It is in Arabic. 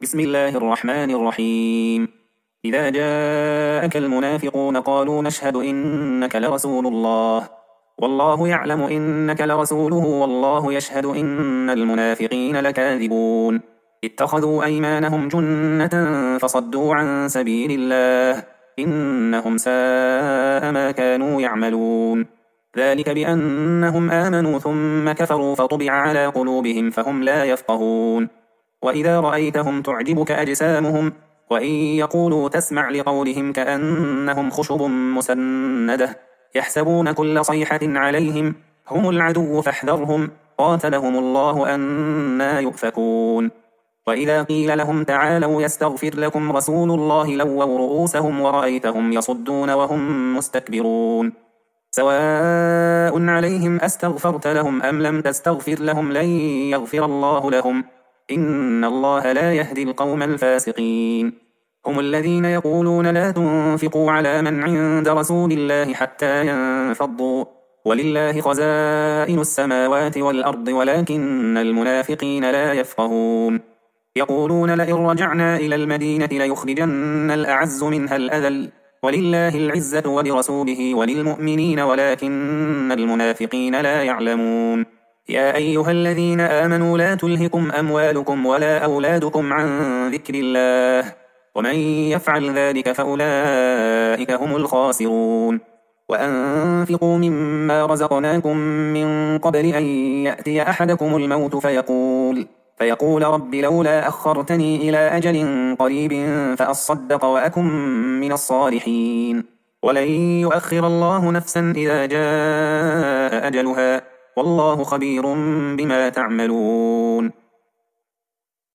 بسم الله الرحمن الرحيم. إذا جاءك المنافقون قالوا نشهد إنك لرسول الله والله يعلم إنك لرسوله والله يشهد إن المنافقين لكاذبون. اتخذوا أيمانهم جنة فصدوا عن سبيل الله إنهم ساء ما كانوا يعملون. ذلك بأنهم آمنوا ثم كفروا فطبع على قلوبهم فهم لا يفقهون. وإذا رأيتهم تعجبك أجسامهم وإن يقولوا تسمع لقولهم كأنهم خشب مسندة يحسبون كل صيحة عليهم هم العدو فاحذرهم قاتلهم الله أنى يؤفكون. وإذا قيل لهم تعالوا يستغفر لكم رسول الله لووا رؤوسهم ورأيتهم يصدون وهم مستكبرون. سواء عليهم أستغفرت لهم أم لم تستغفر لهم لن يغفر الله لهم إن الله لا يهدي القوم الفاسقين. هم الذين يقولون لا تنفقوا على من عند رسول الله حتى ينفضوا ولله خزائن السماوات والأرض ولكن المنافقين لا يفقهون. يقولون لئن رجعنا إلى المدينة ليخرجن الأعز منها الأذل ولله العزة ولرسوله وللمؤمنين ولكن المنافقين لا يعلمون. يا أيها الذين آمنوا لا تلهكم أموالكم ولا أولادكم عن ذكر الله ومن يفعل ذلك فأولئك هم الخاسرون. وأنفقوا مما رزقناكم من قبل أن يأتي أحدكم الموت فيقول رب لولا أخرتني إلى أجل قريب فأصدق وأكن من الصالحين ولن يؤخر الله نفسا إذا جاء أجلها والله خبير بما تعملون.